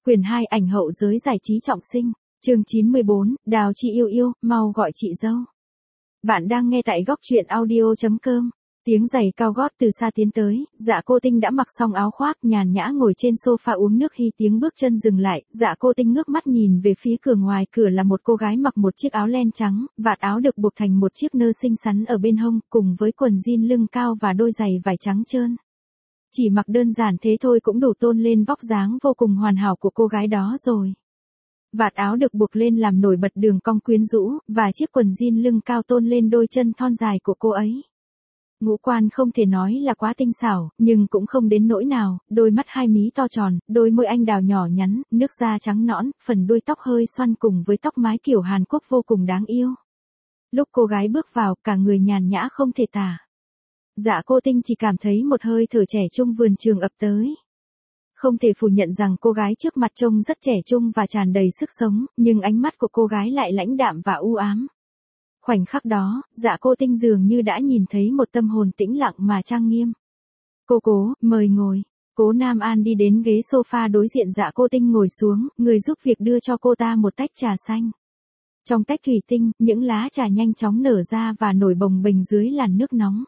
Quyển 2 ảnh hậu giới giải trí trọng sinh, chương 94, Đào chị yêu yêu, mau gọi chị dâu. Bạn đang nghe tại góc truyện audio.com. Tiếng giày cao gót từ xa tiến tới, Dạ Cô Tinh đã mặc xong áo khoác, nhàn nhã ngồi trên sofa uống nước. Khi tiếng bước chân dừng lại, Dạ Cô Tinh ngước mắt nhìn về phía cửa. Ngoài cửa là một cô gái mặc một chiếc áo len trắng, vạt áo được buộc thành một chiếc nơ xinh xắn ở bên hông, cùng với quần jean lưng cao và đôi giày vải trắng trơn. Chỉ mặc đơn giản thế thôi cũng đủ tôn lên vóc dáng vô cùng hoàn hảo của cô gái đó rồi. Vạt áo được buộc lên làm nổi bật đường cong quyến rũ, và chiếc quần jean lưng cao tôn lên đôi chân thon dài của cô ấy. Ngũ quan không thể nói là quá tinh xảo, nhưng cũng không đến nỗi nào, đôi mắt hai mí to tròn, đôi môi anh đào nhỏ nhắn, nước da trắng nõn, phần đuôi tóc hơi xoăn cùng với tóc mái kiểu Hàn Quốc vô cùng đáng yêu. Lúc cô gái bước vào, cả người nhàn nhã không thể tả. Dạ Cô Tinh chỉ cảm thấy một hơi thở trẻ trung vườn trường ập tới. Không thể phủ nhận rằng cô gái trước mặt trông rất trẻ trung và tràn đầy sức sống, nhưng ánh mắt của cô gái lại lãnh đạm và u ám. Khoảnh khắc đó, Dạ Cô Tinh dường như đã nhìn thấy một tâm hồn tĩnh lặng mà trang nghiêm. Cố, mời ngồi. Cố Nam An đi đến ghế sofa đối diện Dạ Cô Tinh ngồi xuống, người giúp việc đưa cho cô ta một tách trà xanh. Trong tách thủy tinh, những lá trà nhanh chóng nở ra và nổi bồng bềnh dưới làn nước nóng.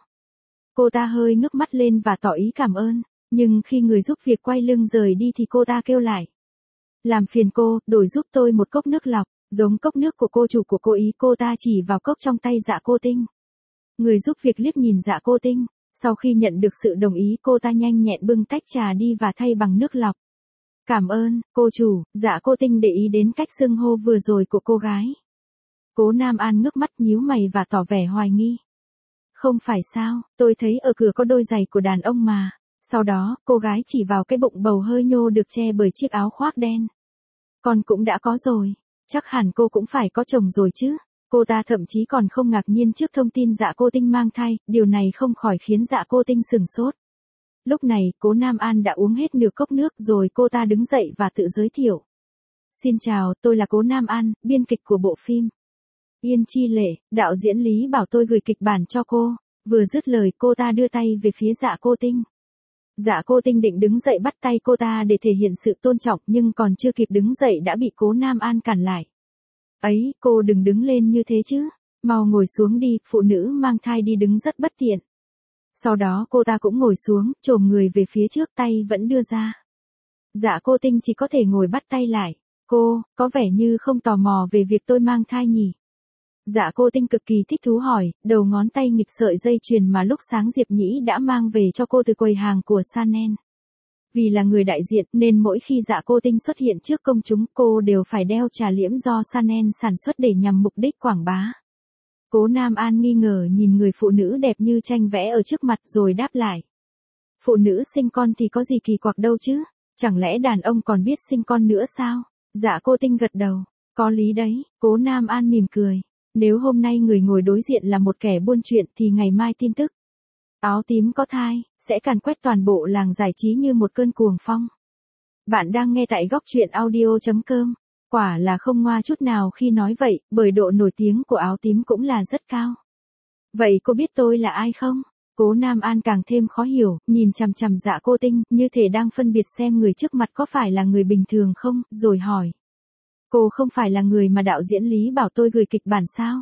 Cô ta hơi ngước mắt lên và tỏ ý cảm ơn, nhưng khi người giúp việc quay lưng rời đi thì cô ta kêu lại. Làm phiền cô, đổi giúp tôi một cốc nước lọc, giống cốc nước của cô chủ của cô ý. Cô ta chỉ vào cốc trong tay Dạ Cô Tinh. Người giúp việc liếc nhìn Dạ Cô Tinh, sau khi nhận được sự đồng ý cô ta nhanh nhẹn bưng tách trà đi và thay bằng nước lọc. Cảm ơn, cô chủ. Dạ Cô Tinh để ý đến cách xưng hô vừa rồi của cô gái. Cố Nam An ngước mắt nhíu mày và tỏ vẻ hoài nghi. Không phải sao, tôi thấy ở cửa có đôi giày của đàn ông mà. Sau đó, cô gái chỉ vào cái bụng bầu hơi nhô được che bởi chiếc áo khoác đen. Con cũng đã có rồi, chắc hẳn cô cũng phải có chồng rồi chứ. Cô ta thậm chí còn không ngạc nhiên trước thông tin Dạ Cô Tinh mang thai, điều này không khỏi khiến Dạ Cô Tinh sửng sốt. Lúc này, Cố Nam An đã uống hết nửa cốc nước rồi cô ta đứng dậy và tự giới thiệu. Xin chào, tôi là Cố Nam An, biên kịch của bộ phim Yên Chi Lệ. Đạo diễn Lý bảo tôi gửi kịch bản cho cô. Vừa dứt lời cô ta đưa tay về phía Dạ Cô Tinh. Dạ Cô Tinh định đứng dậy bắt tay cô ta để thể hiện sự tôn trọng, nhưng còn chưa kịp đứng dậy đã bị Cố Nam An cản lại. Ấy, cô đừng đứng lên như thế chứ. Mau ngồi xuống đi, phụ nữ mang thai đi đứng rất bất tiện. Sau đó cô ta cũng ngồi xuống, chồm người về phía trước, tay vẫn đưa ra. Dạ Cô Tinh chỉ có thể ngồi bắt tay lại. Cô, có vẻ như không tò mò về việc tôi mang thai nhỉ? Dạ Cô Tinh cực kỳ thích thú hỏi, đầu ngón tay nghịch sợi dây chuyền mà lúc sáng Diệp Nhĩ đã mang về cho cô từ quầy hàng của Chanel. Vì là người đại diện nên mỗi khi Dạ Cô Tinh xuất hiện trước công chúng cô đều phải đeo trà liễm do Chanel sản xuất để nhằm mục đích quảng bá. Cố Nam An nghi ngờ nhìn người phụ nữ đẹp như tranh vẽ ở trước mặt rồi đáp lại. Phụ nữ sinh con thì có gì kỳ quặc đâu chứ, chẳng lẽ đàn ông còn biết sinh con nữa sao? Dạ Cô Tinh gật đầu, có lý đấy. Cố Nam An mỉm cười. Nếu hôm nay người ngồi đối diện là một kẻ buôn chuyện thì ngày mai tin tức áo tím có thai sẽ càn quét toàn bộ làng giải trí như một cơn cuồng phong. Bạn đang nghe tại góc truyện audio.com. Quả là không ngoa chút nào khi nói vậy, bởi độ nổi tiếng của áo tím cũng là rất cao. Vậy cô biết tôi là ai không? Cố Nam An càng thêm khó hiểu, nhìn chằm chằm Dạ Cô Tinh, như thể đang phân biệt xem người trước mặt có phải là người bình thường không, rồi hỏi. Cô không phải là người mà đạo diễn Lý bảo tôi gửi kịch bản sao?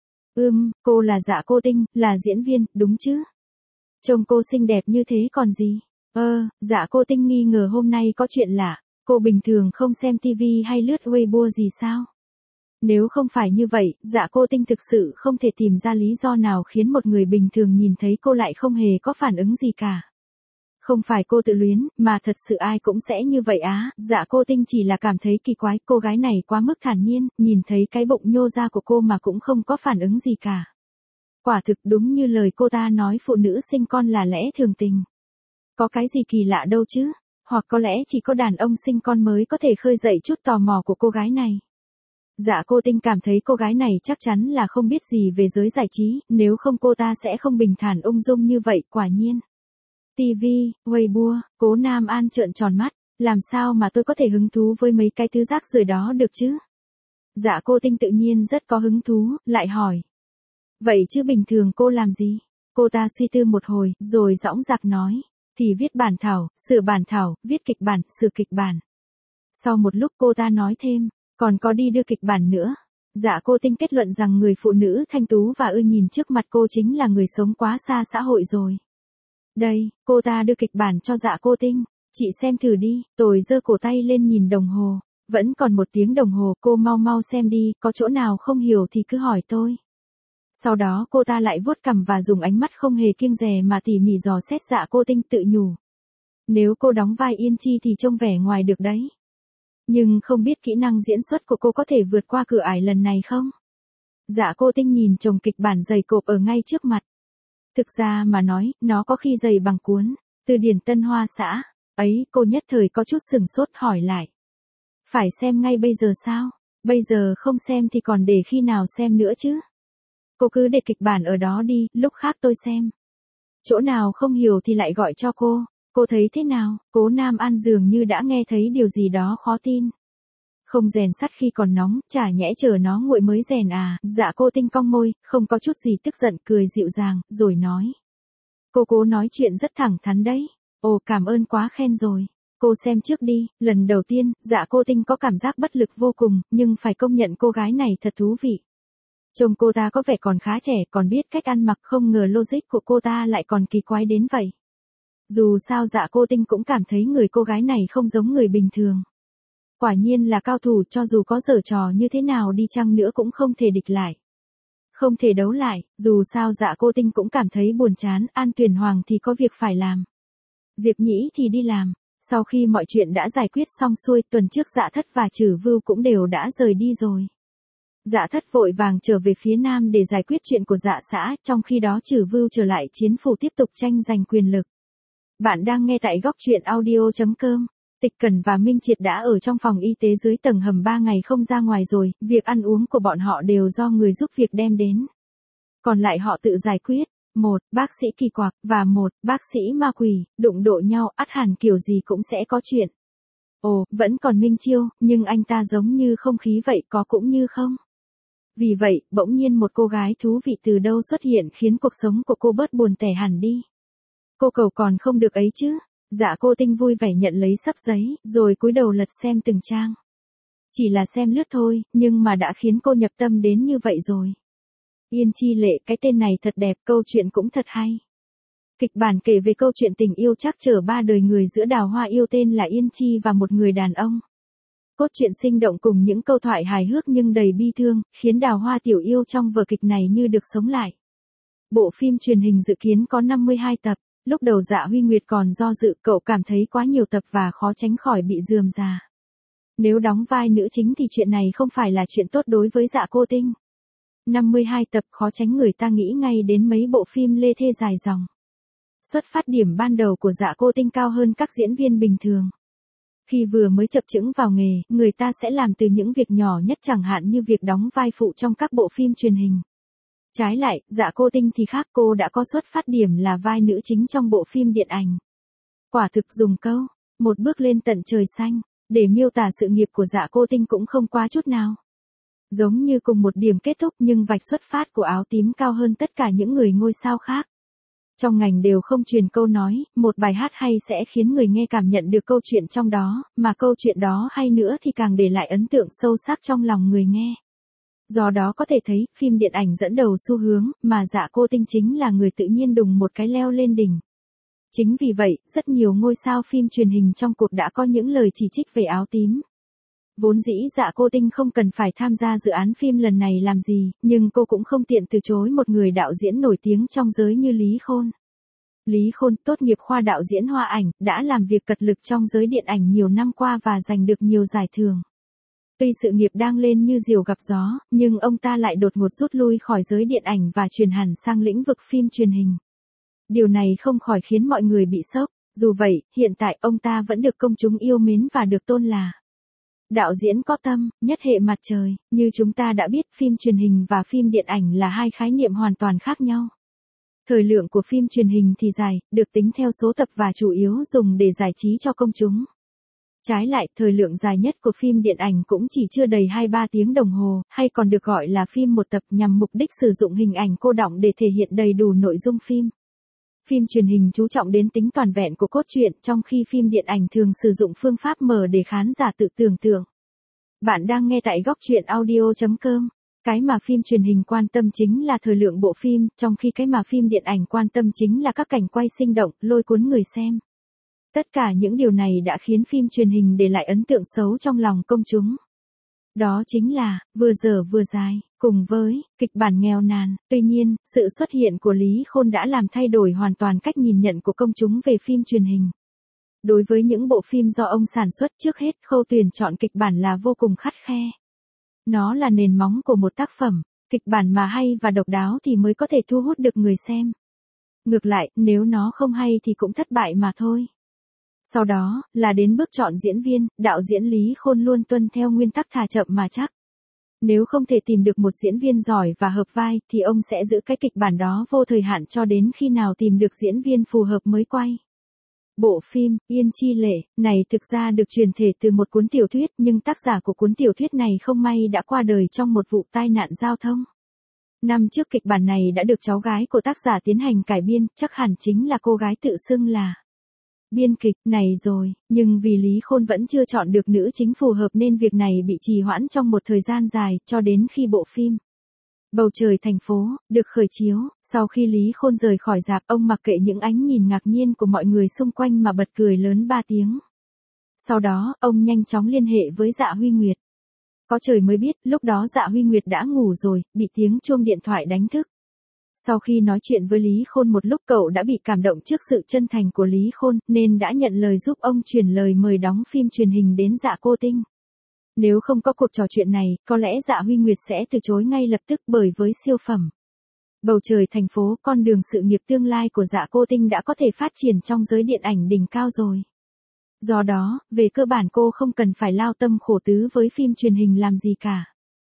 Cô là Dạ Cô Tinh, là diễn viên, đúng chứ? Trông cô xinh đẹp như thế còn gì? Dạ Cô Tinh nghi ngờ hôm nay có chuyện lạ. Cô bình thường không xem TV hay lướt Weibo gì sao? Nếu không phải như vậy, Dạ Cô Tinh thực sự không thể tìm ra lý do nào khiến một người bình thường nhìn thấy cô lại không hề có phản ứng gì cả. Không phải cô tự luyến, mà thật sự ai cũng sẽ như vậy á. Dạ Cô Tinh chỉ là cảm thấy kỳ quái, cô gái này quá mức thản nhiên, nhìn thấy cái bụng nhô ra của cô mà cũng không có phản ứng gì cả. Quả thực đúng như lời cô ta nói, phụ nữ sinh con là lẽ thường tình. Có cái gì kỳ lạ đâu chứ, hoặc có lẽ chỉ có đàn ông sinh con mới có thể khơi dậy chút tò mò của cô gái này. Dạ Cô Tinh cảm thấy cô gái này chắc chắn là không biết gì về giới giải trí, nếu không cô ta sẽ không bình thản ung dung như vậy. Quả nhiên. TV, Weibo. Cố Nam An trợn tròn mắt, làm sao mà tôi có thể hứng thú với mấy cái thứ rác rưởi đó được chứ? Dạ Cô Tinh tự nhiên rất có hứng thú, lại hỏi. Vậy chứ bình thường cô làm gì? Cô ta suy tư một hồi, rồi dõng dạc nói. Thì viết bản thảo, sửa bản thảo, viết kịch bản, sửa kịch bản. Sau một lúc cô ta nói thêm, còn có đi đưa kịch bản nữa. Dạ cô Tinh kết luận rằng người phụ nữ thanh tú và ưa nhìn trước mặt cô chính là người sống quá xa xã hội rồi. Đây, cô ta đưa kịch bản cho dạ cô Tinh. Chị xem thử đi, tôi giơ cổ tay lên nhìn đồng hồ. Vẫn còn 1 tiếng đồng hồ, cô mau mau xem đi, có chỗ nào không hiểu thì cứ hỏi tôi. Sau đó cô ta lại vuốt cằm và dùng ánh mắt không hề kiêng dè mà tỉ mỉ dò xét dạ cô Tinh, tự nhủ. Nếu cô đóng vai Yên Chi thì trông vẻ ngoài được đấy. Nhưng không biết kỹ năng diễn xuất của cô có thể vượt qua cửa ải lần này không? Dạ cô Tinh nhìn chồng kịch bản dày cộp ở ngay trước mặt. Thực ra mà nói, nó có khi dày bằng cuốn, từ điển Tân Hoa xã. Ấy, cô nhất thời có chút sừng sốt hỏi lại. Phải xem ngay bây giờ sao? Bây giờ không xem thì còn để khi nào xem nữa chứ? Cô cứ để kịch bản ở đó đi, lúc khác tôi xem. Chỗ nào không hiểu thì lại gọi cho cô thấy thế nào? Cố Nam An dường như đã nghe thấy điều gì đó khó tin. Không rèn sắt khi còn nóng, chả nhẽ chờ nó nguội mới rèn à? Dạ cô Tinh cong môi, không có chút gì tức giận, cười dịu dàng, rồi nói. Cô cố nói chuyện rất thẳng thắn đấy. Ồ, cảm ơn quá khen rồi. Cô xem trước đi. Lần đầu tiên, dạ cô Tinh có cảm giác bất lực vô cùng, nhưng phải công nhận cô gái này thật thú vị. Trông cô ta có vẻ còn khá trẻ, còn biết cách ăn mặc, không ngờ logic của cô ta lại còn kỳ quái đến vậy. Dù sao dạ cô Tinh cũng cảm thấy người cô gái này không giống người bình thường. Quả nhiên là cao thủ, cho dù có giở trò như thế nào đi chăng nữa cũng không thể địch lại. Không thể đấu lại, dù sao dạ cô Tinh cũng cảm thấy buồn chán, An Tuyền Hoàng thì có việc phải làm. Diệp Nhĩ thì đi làm. Sau khi mọi chuyện đã giải quyết xong xuôi, tuần trước Dạ Thất và Trử Vưu cũng đều đã rời đi rồi. Dạ Thất vội vàng trở về phía Nam để giải quyết chuyện của Dạ xã, trong khi đó Trử Vưu trở lại Chiến Phủ tiếp tục tranh giành quyền lực. Bạn đang nghe tại góc truyện audio.com. Tịch Cẩn và Minh Triệt đã ở trong phòng y tế dưới tầng hầm 3 ngày không ra ngoài rồi, việc ăn uống của bọn họ đều do người giúp việc đem đến. Còn lại họ tự giải quyết. Một bác sĩ kỳ quặc và một bác sĩ ma quỷ, đụng độ nhau ắt hẳn kiểu gì cũng sẽ có chuyện. Ồ, vẫn còn Minh Chiêu, nhưng anh ta giống như không khí vậy, có cũng như không. Vì vậy, bỗng nhiên một cô gái thú vị từ đâu xuất hiện khiến cuộc sống của cô bớt buồn tẻ hẳn đi. Cô cầu còn không được ấy chứ. Dạ cô Tinh vui vẻ nhận lấy xấp giấy, rồi cúi đầu lật xem từng trang. Chỉ là xem lướt thôi, nhưng mà đã khiến cô nhập tâm đến như vậy rồi. Yên Chi Lệ, cái tên này thật đẹp, câu chuyện cũng thật hay. Kịch bản kể về câu chuyện tình yêu trắc trở 3 đời người giữa đào hoa yêu tên là Yên Chi và một người đàn ông. Cốt truyện sinh động cùng những câu thoại hài hước nhưng đầy bi thương, khiến đào hoa tiểu yêu trong vở kịch này như được sống lại. Bộ phim truyền hình dự kiến có 52 tập. Lúc đầu Dạ Huy Nguyệt còn do dự, cậu cảm thấy quá nhiều tập và khó tránh khỏi bị rườm rà. Nếu đóng vai nữ chính thì chuyện này không phải là chuyện tốt đối với Dạ cô Tinh. 52 tập khó tránh người ta nghĩ ngay đến mấy bộ phim lê thê dài dòng. Xuất phát điểm ban đầu của Dạ cô Tinh cao hơn các diễn viên bình thường. Khi vừa mới chập chững vào nghề, người ta sẽ làm từ những việc nhỏ nhất, chẳng hạn như việc đóng vai phụ trong các bộ phim truyền hình. Trái lại, Dạ cô Tinh thì khác, cô đã có xuất phát điểm là vai nữ chính trong bộ phim điện ảnh. Quả thực dùng câu, một bước lên tận trời xanh, để miêu tả sự nghiệp của Dạ cô Tinh cũng không quá chút nào. Giống như cùng một điểm kết thúc nhưng vạch xuất phát của áo tím cao hơn tất cả những người ngôi sao khác. Trong ngành đều không truyền câu nói, một bài hát hay sẽ khiến người nghe cảm nhận được câu chuyện trong đó, mà câu chuyện đó hay nữa thì càng để lại ấn tượng sâu sắc trong lòng người nghe. Do đó có thể thấy, phim điện ảnh dẫn đầu xu hướng, mà Dạ cô Tinh chính là người tự nhiên đùng một cái leo lên đỉnh. Chính vì vậy, rất nhiều ngôi sao phim truyền hình trong cuộc đã có những lời chỉ trích về áo tím. Vốn dĩ Dạ cô Tinh không cần phải tham gia dự án phim lần này làm gì, nhưng cô cũng không tiện từ chối một người đạo diễn nổi tiếng trong giới như Lý Khôn. Lý Khôn tốt nghiệp khoa đạo diễn hoa ảnh, đã làm việc cật lực trong giới điện ảnh nhiều năm qua và giành được nhiều giải thưởng. Tuy sự nghiệp đang lên như diều gặp gió, nhưng ông ta lại đột ngột rút lui khỏi giới điện ảnh và chuyển hẳn sang lĩnh vực phim truyền hình. Điều này không khỏi khiến mọi người bị sốc. Dù vậy, hiện tại ông ta vẫn được công chúng yêu mến và được tôn là đạo diễn có tâm, nhất hệ mặt trời. Như chúng ta đã biết, phim truyền hình và phim điện ảnh là hai khái niệm hoàn toàn khác nhau. Thời lượng của phim truyền hình thì dài, được tính theo số tập và chủ yếu dùng để giải trí cho công chúng. Trái lại, thời lượng dài nhất của phim điện ảnh cũng chỉ chưa đầy 2-3 tiếng đồng hồ, hay còn được gọi là phim một tập, nhằm mục đích sử dụng hình ảnh cô đọng để thể hiện đầy đủ nội dung phim. Phim truyền hình chú trọng đến tính toàn vẹn của cốt truyện, trong khi phim điện ảnh thường sử dụng phương pháp mở để khán giả tự tưởng tượng. Bạn đang nghe tại góc truyện audio.com. Cái mà phim truyền hình quan tâm chính là thời lượng bộ phim, trong khi cái mà phim điện ảnh quan tâm chính là các cảnh quay sinh động, lôi cuốn người xem. Tất cả những điều này đã khiến phim truyền hình để lại ấn tượng xấu trong lòng công chúng. Đó chính là, vừa dở vừa dài, cùng với, kịch bản nghèo nàn. Tuy nhiên, sự xuất hiện của Lý Khôn đã làm thay đổi hoàn toàn cách nhìn nhận của công chúng về phim truyền hình. Đối với những bộ phim do ông sản xuất, trước hết khâu tuyển chọn kịch bản là vô cùng khắt khe. Nó là nền móng của một tác phẩm, kịch bản mà hay và độc đáo thì mới có thể thu hút được người xem. Ngược lại, nếu nó không hay thì cũng thất bại mà thôi. Sau đó, là đến bước chọn diễn viên, đạo diễn Lý Khôn luôn tuân theo nguyên tắc thà chậm mà chắc. Nếu không thể tìm được một diễn viên giỏi và hợp vai, thì ông sẽ giữ cái kịch bản đó vô thời hạn cho đến khi nào tìm được diễn viên phù hợp mới quay. Bộ phim, Yên Chi Lệ, này thực ra được truyền thể từ một cuốn tiểu thuyết, nhưng tác giả của cuốn tiểu thuyết này không may đã qua đời trong một vụ tai nạn giao thông. Năm trước kịch bản này đã được cháu gái của tác giả tiến hành cải biên, chắc hẳn chính là cô gái tự xưng là biên kịch này rồi, nhưng vì Lý Khôn vẫn chưa chọn được nữ chính phù hợp nên việc này bị trì hoãn trong một thời gian dài, cho đến khi bộ phim Bầu Trời Thành Phố được khởi chiếu. Sau khi Lý Khôn rời khỏi rạp, ông mặc kệ những ánh nhìn ngạc nhiên của mọi người xung quanh mà bật cười lớn 3 tiếng. Sau đó, ông nhanh chóng liên hệ với Dạ Huy Nguyệt. Có trời mới biết, lúc đó Dạ Huy Nguyệt đã ngủ rồi, bị tiếng chuông điện thoại đánh thức. Sau khi nói chuyện với Lý Khôn một lúc, cậu đã bị cảm động trước sự chân thành của Lý Khôn, nên đã nhận lời giúp ông chuyển lời mời đóng phim truyền hình đến Dạ Cô Tinh. Nếu không có cuộc trò chuyện này, có lẽ Dạ Huy Nguyệt sẽ từ chối ngay lập tức, bởi với siêu phẩm Bầu Trời Thành Phố, con đường sự nghiệp tương lai của Dạ Cô Tinh đã có thể phát triển trong giới điện ảnh đỉnh cao rồi. Do đó, về cơ bản cô không cần phải lao tâm khổ tứ với phim truyền hình làm gì cả.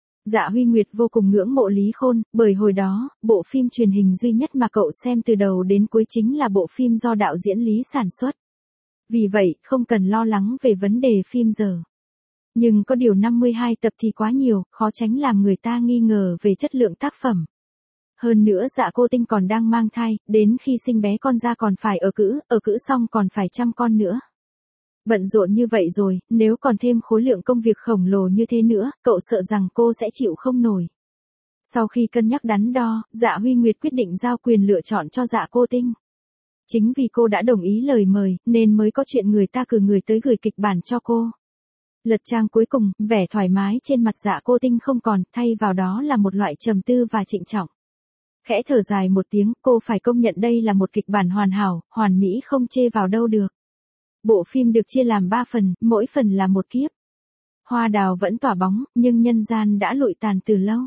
Dạ Huy Nguyệt vô cùng ngưỡng mộ Lý Khôn, bởi hồi đó, bộ phim truyền hình duy nhất mà cậu xem từ đầu đến cuối chính là bộ phim do đạo diễn Lý sản xuất. Vì vậy, không cần lo lắng về vấn đề phim dở. Nhưng có điều 52 tập thì quá nhiều, khó tránh làm người ta nghi ngờ về chất lượng tác phẩm. Hơn nữa Dạ Cô Tinh còn đang mang thai, đến khi sinh bé con ra còn phải ở cữ xong còn phải chăm con nữa. Bận rộn như vậy rồi, nếu còn thêm khối lượng công việc khổng lồ như thế nữa, cậu sợ rằng cô sẽ chịu không nổi. Sau khi cân nhắc đắn đo, Dạ Huy Nguyệt quyết định giao quyền lựa chọn cho Dạ Cô Tinh. Chính vì cô đã đồng ý lời mời, nên mới có chuyện người ta cử người tới gửi kịch bản cho cô. Lật trang cuối cùng, vẻ thoải mái trên mặt Dạ Cô Tinh không còn, thay vào đó là một loại trầm tư và trịnh trọng. Khẽ thở dài một tiếng, cô phải công nhận đây là một kịch bản hoàn hảo, hoàn mỹ không chê vào đâu được. Bộ phim được chia làm 3 phần, mỗi phần là một kiếp. Hoa đào vẫn tỏa bóng, nhưng nhân gian đã lụi tàn từ lâu.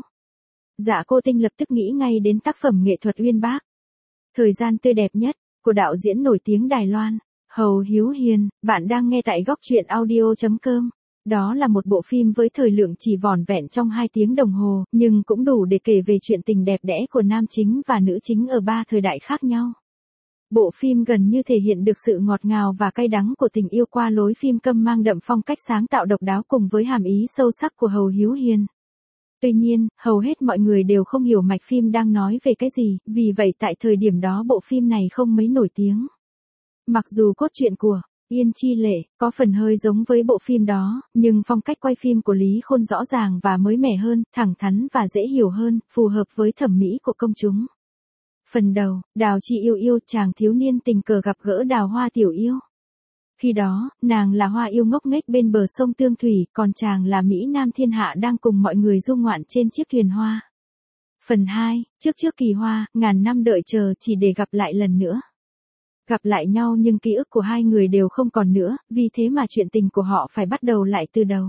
Dạ Cô Tinh lập tức nghĩ ngay đến tác phẩm nghệ thuật uyên bác. Thời gian tươi đẹp nhất, của đạo diễn nổi tiếng Đài Loan, Hầu Hiếu Hiền. Bạn đang nghe tại góc truyện audio.com. Đó là một bộ phim với thời lượng chỉ vỏn vẹn trong 2 tiếng đồng hồ, nhưng cũng đủ để kể về chuyện tình đẹp đẽ của nam chính và nữ chính ở 3 thời đại khác nhau. Bộ phim gần như thể hiện được sự ngọt ngào và cay đắng của tình yêu qua lối phim câm mang đậm phong cách sáng tạo độc đáo cùng với hàm ý sâu sắc của Hầu Hiếu Hiền. Tuy nhiên, hầu hết mọi người đều không hiểu mạch phim đang nói về cái gì, vì vậy tại thời điểm đó bộ phim này không mấy nổi tiếng. Mặc dù cốt truyện của Yên Chi Lệ có phần hơi giống với bộ phim đó, nhưng phong cách quay phim của Lý Khôn rõ ràng và mới mẻ hơn, thẳng thắn và dễ hiểu hơn, phù hợp với thẩm mỹ của công chúng. Phần đầu, Đào Chi Yêu Yêu, chàng thiếu niên tình cờ gặp gỡ Đào Hoa Tiểu Yêu. Khi đó, nàng là hoa yêu ngốc nghếch bên bờ sông Tương Thủy, còn chàng là Mỹ Nam thiên hạ đang cùng mọi người du ngoạn trên chiếc thuyền hoa. Phần 2, trước kỳ hoa, ngàn năm đợi chờ chỉ để gặp lại lần nữa. Gặp lại nhau nhưng ký ức của hai người đều không còn nữa, vì thế mà chuyện tình của họ phải bắt đầu lại từ đầu.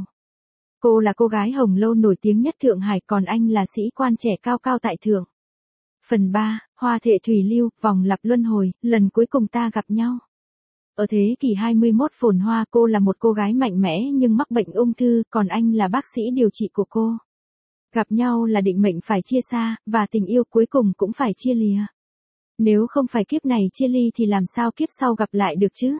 Cô là cô gái hồng lâu nổi tiếng nhất Thượng Hải, còn anh là sĩ quan trẻ cao cao tại thượng. Phần 3, Hoa Thệ Thủy Lưu, vòng lặp luân hồi, lần cuối cùng ta gặp nhau. Ở thế kỷ 21 phồn hoa, cô là một cô gái mạnh mẽ nhưng mắc bệnh ung thư, còn anh là bác sĩ điều trị của cô. Gặp nhau là định mệnh phải chia xa, và tình yêu cuối cùng cũng phải chia lìa. Nếu không phải kiếp này chia ly thì làm sao kiếp sau gặp lại được chứ?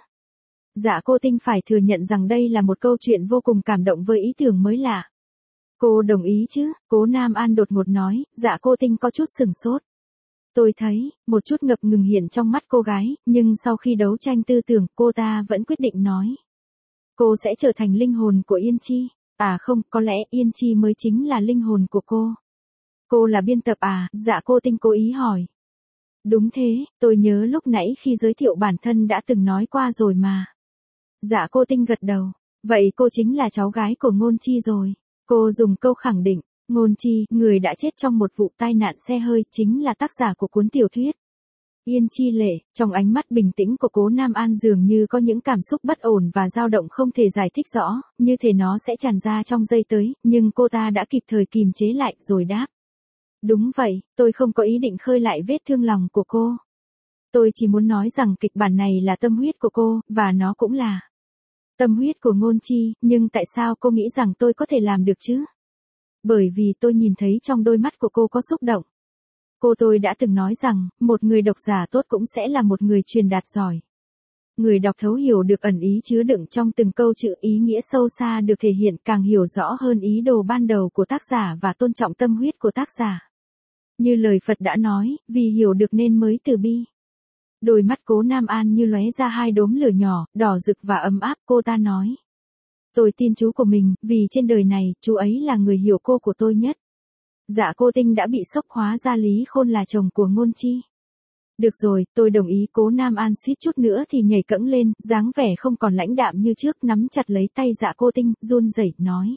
Dạ Cô Tinh phải thừa nhận rằng đây là một câu chuyện vô cùng cảm động với ý tưởng mới lạ. Cô đồng ý chứ? Cố Nam An đột ngột nói. Dạ Cô Tinh có chút sửng sốt. Tôi thấy, một chút ngập ngừng hiện trong mắt cô gái, nhưng sau khi đấu tranh tư tưởng, cô ta vẫn quyết định nói. Cô sẽ trở thành linh hồn của Yên Chi. À không, có lẽ Yên Chi mới chính là linh hồn của cô. Cô là biên tập à? Dạ cô Tinh cố ý hỏi. Đúng thế, tôi nhớ lúc nãy khi giới thiệu bản thân đã từng nói qua rồi mà. Dạ cô Tinh gật đầu. Vậy cô chính là cháu gái của Ngôn Chi rồi. Cô dùng câu khẳng định. Ngôn Chi, người đã chết trong một vụ tai nạn xe hơi, chính là tác giả của cuốn tiểu thuyết. Yên Chi Lệ, trong ánh mắt bình tĩnh của Cố Nam An dường như có những cảm xúc bất ổn và dao động không thể giải thích rõ, như thể nó sẽ tràn ra trong giây tới, nhưng cô ta đã kịp thời kìm chế lại rồi đáp. Đúng vậy, tôi không có ý định khơi lại vết thương lòng của cô. Tôi chỉ muốn nói rằng kịch bản này là tâm huyết của cô, và nó cũng là tâm huyết của Ngôn Chi, nhưng tại sao cô nghĩ rằng tôi có thể làm được chứ? Bởi vì tôi nhìn thấy trong đôi mắt của cô có xúc động. Tôi đã từng nói rằng, một người độc giả tốt cũng sẽ là một người truyền đạt giỏi. Người đọc thấu hiểu được ẩn ý chứa đựng trong từng câu chữ, ý nghĩa sâu xa được thể hiện, càng hiểu rõ hơn ý đồ ban đầu của tác giả và tôn trọng tâm huyết của tác giả. Như lời Phật đã nói, vì hiểu được nên mới từ bi. Đôi mắt Cố Nam An như lóe ra hai đốm lửa nhỏ, đỏ rực và ấm áp, cô ta nói. Tôi tin chú của mình, vì trên đời này, chú ấy là người hiểu cô của tôi nhất. Dạ cô Tinh đã bị sốc, hóa ra Lý Khôn là chồng của Ngôn Chi. Được rồi, tôi đồng ý. Cố Nam An suýt chút nữa thì nhảy cẫng lên, dáng vẻ không còn lãnh đạm như trước, nắm chặt lấy tay Dạ cô Tinh, run rẩy nói.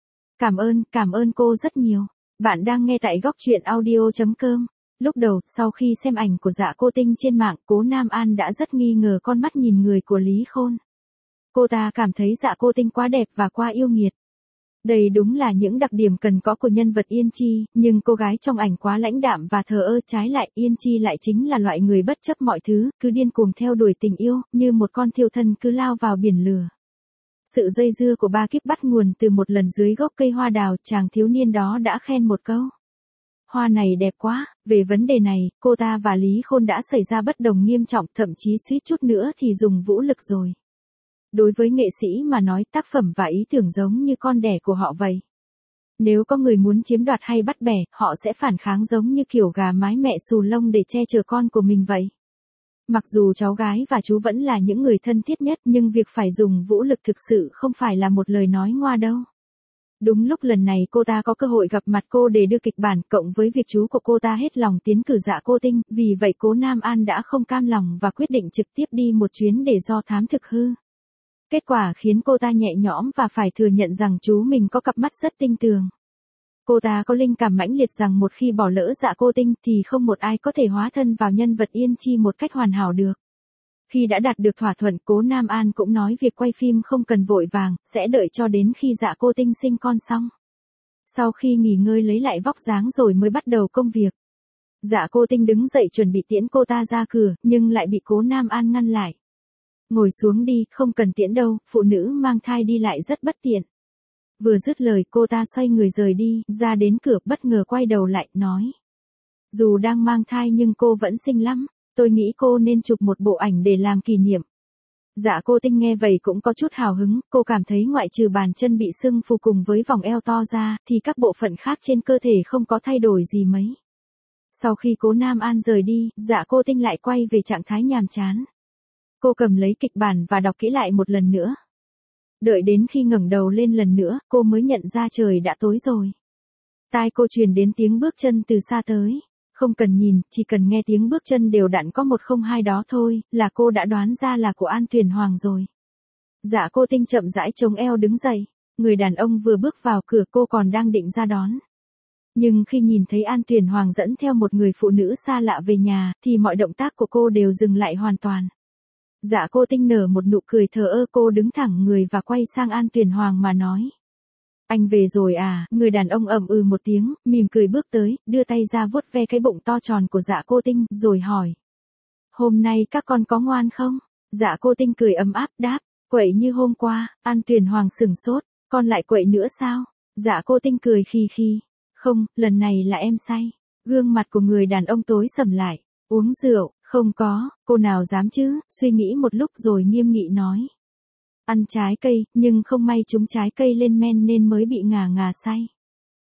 Cảm ơn cô rất nhiều. Bạn đang nghe tại góc truyện audio.com. Lúc đầu, sau khi xem ảnh của Dạ cô Tinh trên mạng, Cố Nam An đã rất nghi ngờ con mắt nhìn người của Lý Khôn. Cô ta cảm thấy Dạ cô Tinh quá đẹp và quá yêu nghiệt. Đây đúng là những đặc điểm cần có của nhân vật Yên Chi, nhưng cô gái trong ảnh quá lãnh đạm và thờ ơ, trái lại Yên Chi lại chính là loại người bất chấp mọi thứ, cứ điên cuồng theo đuổi tình yêu, như một con thiêu thân cứ lao vào biển lửa. Sự dây dưa của ba kiếp bắt nguồn từ một lần dưới gốc cây hoa đào, chàng thiếu niên đó đã khen một câu. Hoa này đẹp quá. Về vấn đề này, cô ta và Lý Khôn đã xảy ra bất đồng nghiêm trọng, thậm chí suýt chút nữa thì dùng vũ lực rồi. Đối với nghệ sĩ mà nói, tác phẩm và ý tưởng giống như con đẻ của họ vậy. Nếu có người muốn chiếm đoạt hay bắt bẻ, họ sẽ phản kháng giống như kiểu gà mái mẹ xù lông để che chở con của mình vậy. Mặc dù cháu gái và chú vẫn là những người thân thiết nhất, nhưng việc phải dùng vũ lực thực sự không phải là một lời nói ngoa đâu. Đúng lúc lần này cô ta có cơ hội gặp mặt cô để đưa kịch bản, cộng với việc chú của cô ta hết lòng tiến cử Dạ cô Tinh, vì vậy Cố Nam An đã không cam lòng và quyết định trực tiếp đi một chuyến để do thám thực hư. Kết quả khiến cô ta nhẹ nhõm và phải thừa nhận rằng chú mình có cặp mắt rất tinh tường. Cô ta có linh cảm mãnh liệt rằng một khi bỏ lỡ Dạ cô Tinh thì không một ai có thể hóa thân vào nhân vật Yên Chi một cách hoàn hảo được. Khi đã đạt được thỏa thuận, Cố Nam An cũng nói việc quay phim không cần vội vàng, sẽ đợi cho đến khi Dạ cô Tinh sinh con xong. Sau khi nghỉ ngơi lấy lại vóc dáng rồi mới bắt đầu công việc. Dạ cô Tinh đứng dậy chuẩn bị tiễn cô ta ra cửa, nhưng lại bị Cố Nam An ngăn lại. Ngồi xuống đi, không cần tiễn đâu, phụ nữ mang thai đi lại rất bất tiện. Vừa dứt lời cô ta xoay người rời đi, ra đến cửa bất ngờ quay đầu lại, nói. Dù đang mang thai nhưng cô vẫn xinh lắm, tôi nghĩ cô nên chụp một bộ ảnh để làm kỷ niệm. Dạ cô Tinh nghe vậy cũng có chút hào hứng, cô cảm thấy ngoại trừ bàn chân bị sưng phù cùng với vòng eo to ra, thì các bộ phận khác trên cơ thể không có thay đổi gì mấy. Sau khi Cố Nam An rời đi, Dạ cô Tinh lại quay về trạng thái nhàm chán. Cô cầm lấy kịch bản và đọc kỹ lại một lần nữa. Đợi đến khi ngẩng đầu lên lần nữa, cô mới nhận ra trời đã tối rồi. Tai cô truyền đến tiếng bước chân từ xa tới. Không cần nhìn, chỉ cần nghe tiếng bước chân đều đặn có 102 đó thôi, là cô đã đoán ra là của An Tuyền Hoàng rồi. Dạ cô Tinh chậm rãi chống eo đứng dậy. Người đàn ông vừa bước vào cửa, cô còn đang định ra đón. Nhưng khi nhìn thấy An Tuyền Hoàng dẫn theo một người phụ nữ xa lạ về nhà, thì mọi động tác của cô đều dừng lại hoàn toàn. Dạ cô Tinh nở một nụ cười thờ ơ, cô đứng thẳng người và quay sang An Tuyền Hoàng mà nói. Anh về rồi à? Người đàn ông ậm ừ một tiếng, mỉm cười bước tới, đưa tay ra vuốt ve cái bụng to tròn của Dạ cô Tinh, rồi hỏi. Hôm nay các con có ngoan không? Dạ cô Tinh cười ấm áp đáp, quậy như hôm qua. An Tuyền Hoàng sửng sốt, con lại quậy nữa sao? Dạ cô Tinh cười khì khì. Không, lần này là em say. Gương mặt của người đàn ông tối sầm lại. Uống rượu, không có, cô nào dám chứ, suy nghĩ một lúc rồi nghiêm nghị nói. Ăn trái cây, nhưng không may trúng trái cây lên men nên mới bị ngà ngà say.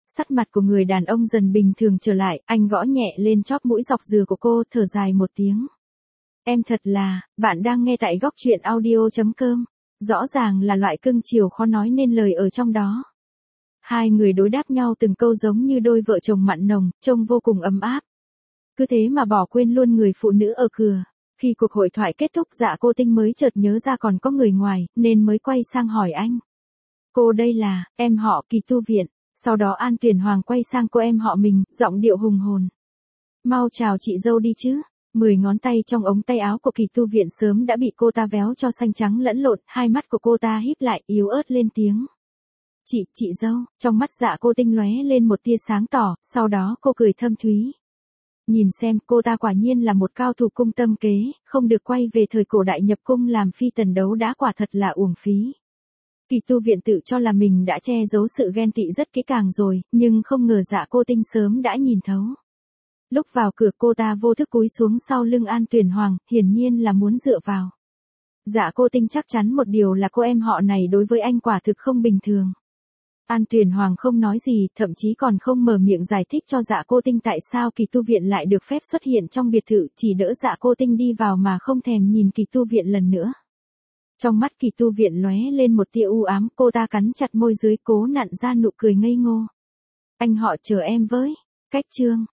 Sắc mặt của người đàn ông dần bình thường trở lại, anh gõ nhẹ lên chóp mũi dọc dừa của cô, thở dài một tiếng. Em thật là, bạn đang nghe tại góc truyện audio.com. Rõ ràng là loại cưng chiều khó nói nên lời ở trong đó. Hai người đối đáp nhau từng câu giống như đôi vợ chồng mặn nồng, trông vô cùng ấm áp. Cứ thế mà bỏ quên luôn người phụ nữ ở cửa. Khi cuộc hội thoại kết thúc, Dạ Cô Tinh mới chợt nhớ ra còn có người ngoài, nên mới quay sang hỏi anh. Cô đây là, em họ Kỳ Tu Viện. Sau đó An Tuyền Hoàng quay sang cô em họ mình, giọng điệu hùng hồn. Mau chào chị dâu đi chứ. 10 ngón tay trong ống tay áo của Kỳ Tu Viện sớm đã bị cô ta véo cho xanh trắng lẫn lộn, hai mắt của cô ta híp lại, yếu ớt lên tiếng. Chị dâu, trong mắt Dạ Cô Tinh lóe lên một tia sáng tỏ, sau đó cô cười thâm thúy. Nhìn xem, cô ta quả nhiên là một cao thủ cung tâm kế, không được quay về thời cổ đại nhập cung làm phi tần đấu đã quả thật là uổng phí. Kỳ Tu Viện tự cho là mình đã che giấu sự ghen tị rất kỹ càng rồi, nhưng không ngờ Dạ Cô Tinh sớm đã nhìn thấu. Lúc vào cửa cô ta vô thức cúi xuống sau lưng An Tuyền Hoàng, hiển nhiên là muốn dựa vào. Dạ Cô Tinh chắc chắn một điều là cô em họ này đối với anh quả thực không bình thường. An Tuyền Hoàng không nói gì, thậm chí còn không mở miệng giải thích cho Dạ Cô Tinh tại sao Kỳ Tu Viện lại được phép xuất hiện trong biệt thự, chỉ đỡ Dạ Cô Tinh đi vào mà không thèm nhìn Kỳ Tu Viện lần nữa. Trong mắt Kỳ Tu Viện lóe lên một tia u ám, cô ta cắn chặt môi dưới cố nặn ra nụ cười ngây ngô. Anh họ chờ em với. Cách chương.